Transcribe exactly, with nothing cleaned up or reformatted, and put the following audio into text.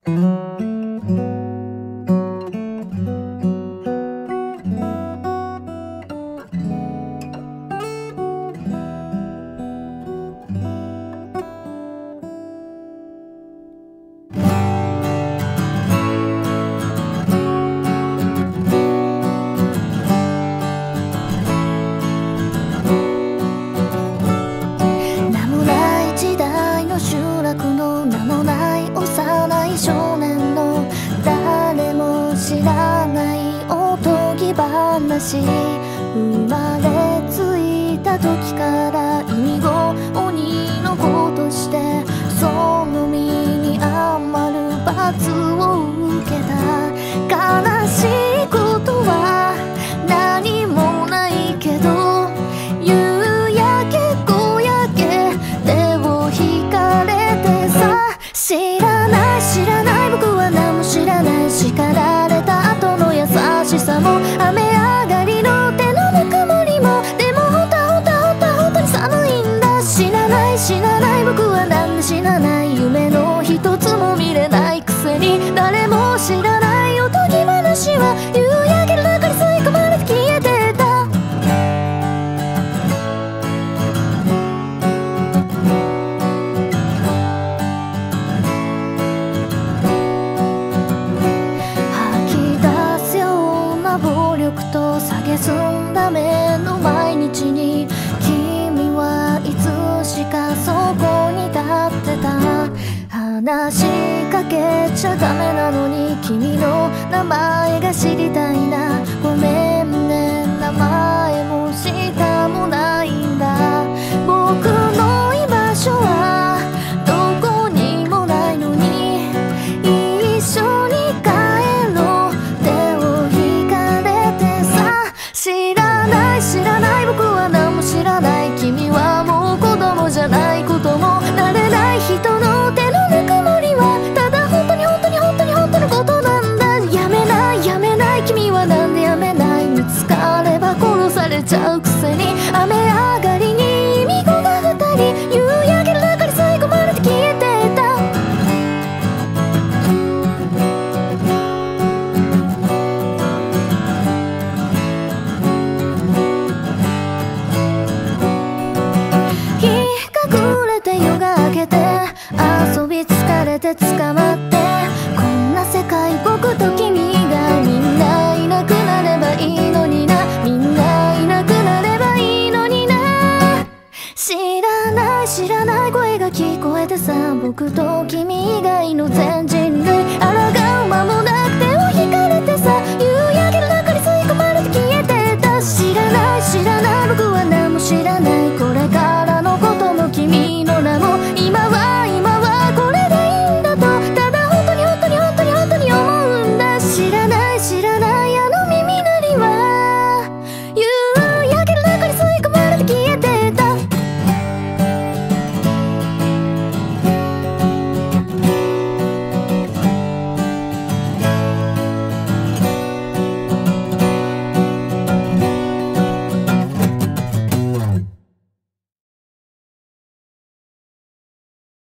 生まれついた時から意味を鬼の子としてその身に余る罰を受けた。悲しいことは何もないけど夕焼け小焼け手を引かれてさ。知らない知らない僕は何も知らない。叱られた後の優しさも雨上がりの手のぬくもりもでもほんとほんとほんとほんとに寒いんだ。知らない知らない僕はなんで知らない。夢の一つも見れないくせに誰も知らないおとぎ話は夕焼けの中に吸い込まれて消えてた。と蔑んだ目の毎日に君はいつしかそこに立ってた。話しかけちゃダメなのに君の名前が知りたいな。ごめんね名前も下もないんだ。僕の居場所はどこにもないのに一緒に帰ろう手を引かれてさ。知らない知らない僕は何も知らない。君はもう子供じゃないことも慣れない人の手のぬくもりはただ本当に本当に本当に本当のことなんだ。やめないやめない君はなんでやめない。見つかれば殺されちゃうくせに雨上がりに巫女が二人夕焼けの中に吸い込まれて消えてた。遊び疲れて捕まってこんな世界僕と君